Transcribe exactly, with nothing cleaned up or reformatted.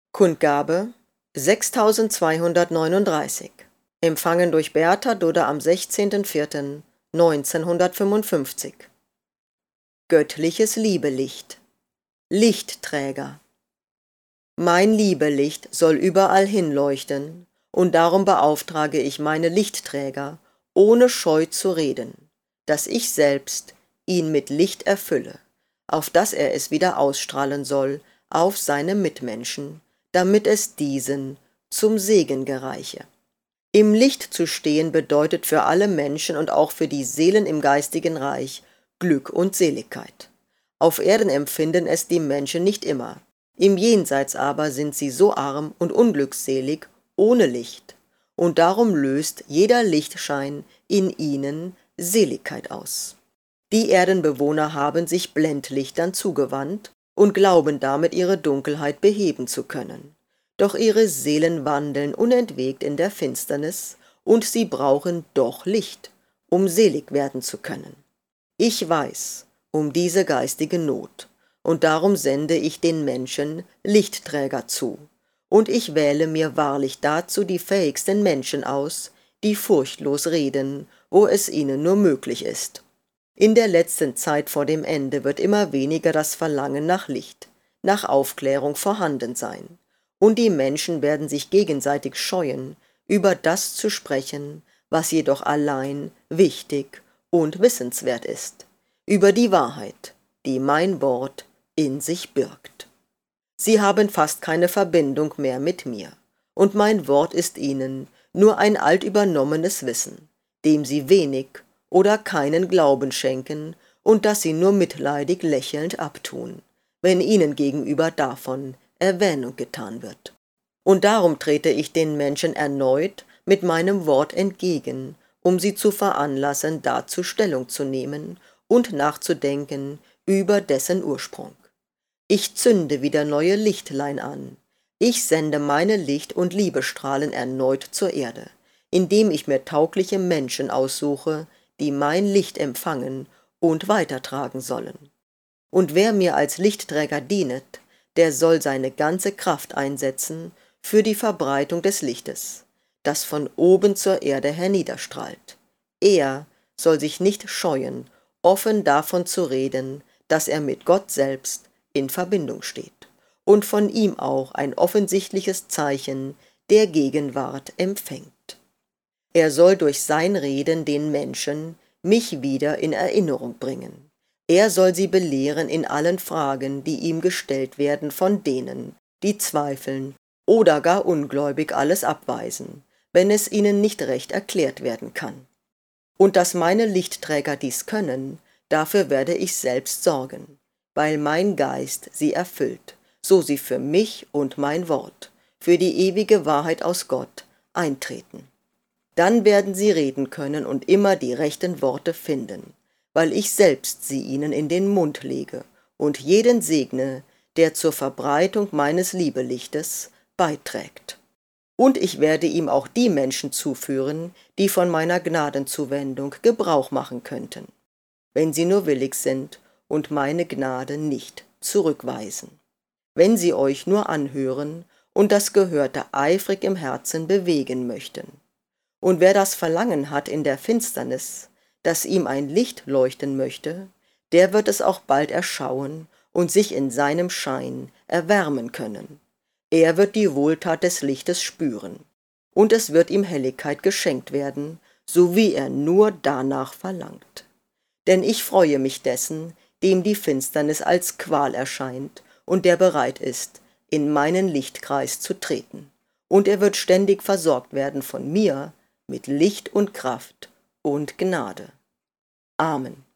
Kundgabe sechstausendzweihundertneununddreißig. Empfangen durch Bertha Dudder am sechzehnten vierten neunzehnhundertfünfundfünfzig. Göttliches Liebelicht. Lichtträger. Mein Liebelicht soll überall hinleuchten, und darum beauftrage ich meine Lichtträger, ohne Scheu zu reden, dass ich selbst ihn mit Licht erfülle, auf dass er es wieder ausstrahlen soll auf seine Mitmenschen, damit es diesen zum Segen gereiche. Im Licht zu stehen bedeutet für alle Menschen und auch für die Seelen im geistigen Reich Glück und Seligkeit. Auf Erden empfinden es die Menschen nicht immer, im Jenseits aber sind sie so arm und unglückselig ohne Licht, und darum löst jeder Lichtschein in ihnen Seligkeit aus. Die Erdenbewohner haben sich Blendlichtern zugewandt und glauben damit ihre Dunkelheit beheben zu können. Doch ihre Seelen wandeln unentwegt in der Finsternis, und sie brauchen doch Licht, um selig werden zu können. Ich weiß um diese geistige Not, und darum sende ich den Menschen Lichtträger zu, und ich wähle mir wahrlich dazu die fähigsten Menschen aus, die furchtlos reden, wo es ihnen nur möglich ist. In der letzten Zeit vor dem Ende wird immer weniger das Verlangen nach Licht, nach Aufklärung vorhanden sein, und die Menschen werden sich gegenseitig scheuen, über das zu sprechen, was jedoch allein wichtig und wissenswert ist, über die Wahrheit, die mein Wort in sich birgt. Sie haben fast keine Verbindung mehr mit mir, und mein Wort ist ihnen nur ein altübernommenes Wissen, dem sie wenig oder keinen Glauben schenken und das sie nur mitleidig lächelnd abtun, wenn ihnen gegenüber davon Erwähnung getan wird. Und darum trete ich den Menschen erneut mit meinem Wort entgegen, um sie zu veranlassen, dazu Stellung zu nehmen und nachzudenken über dessen Ursprung. Ich zünde wieder neue Lichtlein an. Ich sende meine Licht- und Liebestrahlen erneut zur Erde, indem ich mir taugliche Menschen aussuche, die mein Licht empfangen und weitertragen sollen. Und wer mir als Lichtträger dienet, der soll seine ganze Kraft einsetzen für die Verbreitung des Lichtes, das von oben zur Erde herniederstrahlt. Er soll sich nicht scheuen, offen davon zu reden, dass er mit Gott selbst in Verbindung steht und von ihm auch ein offensichtliches Zeichen der Gegenwart empfängt. Er soll durch sein Reden den Menschen mich wieder in Erinnerung bringen. Er soll sie belehren in allen Fragen, die ihm gestellt werden von denen, die zweifeln oder gar ungläubig alles abweisen, wenn es ihnen nicht recht erklärt werden kann. Und dass meine Lichtträger dies können, dafür werde ich selbst sorgen, weil mein Geist sie erfüllt, so sie für mich und mein Wort, für die ewige Wahrheit aus Gott, eintreten. Dann werden sie reden können und immer die rechten Worte finden, weil ich selbst sie ihnen in den Mund lege und jeden segne, der zur Verbreitung meines Liebelichtes beiträgt. Und ich werde ihm auch die Menschen zuführen, die von meiner Gnadenzuwendung Gebrauch machen könnten, wenn sie nur willig sind und meine Gnade nicht zurückweisen. Wenn sie euch nur anhören und das Gehörte eifrig im Herzen bewegen möchten. Und wer das Verlangen hat in der Finsternis, dass ihm ein Licht leuchten möchte, der wird es auch bald erschauen und sich in seinem Schein erwärmen können. Er wird die Wohltat des Lichtes spüren, und es wird ihm Helligkeit geschenkt werden, so wie er nur danach verlangt. Denn ich freue mich dessen, dem die Finsternis als Qual erscheint und der bereit ist, in meinen Lichtkreis zu treten. Und er wird ständig versorgt werden von mir mit Licht und Kraft und Gnade. Amen.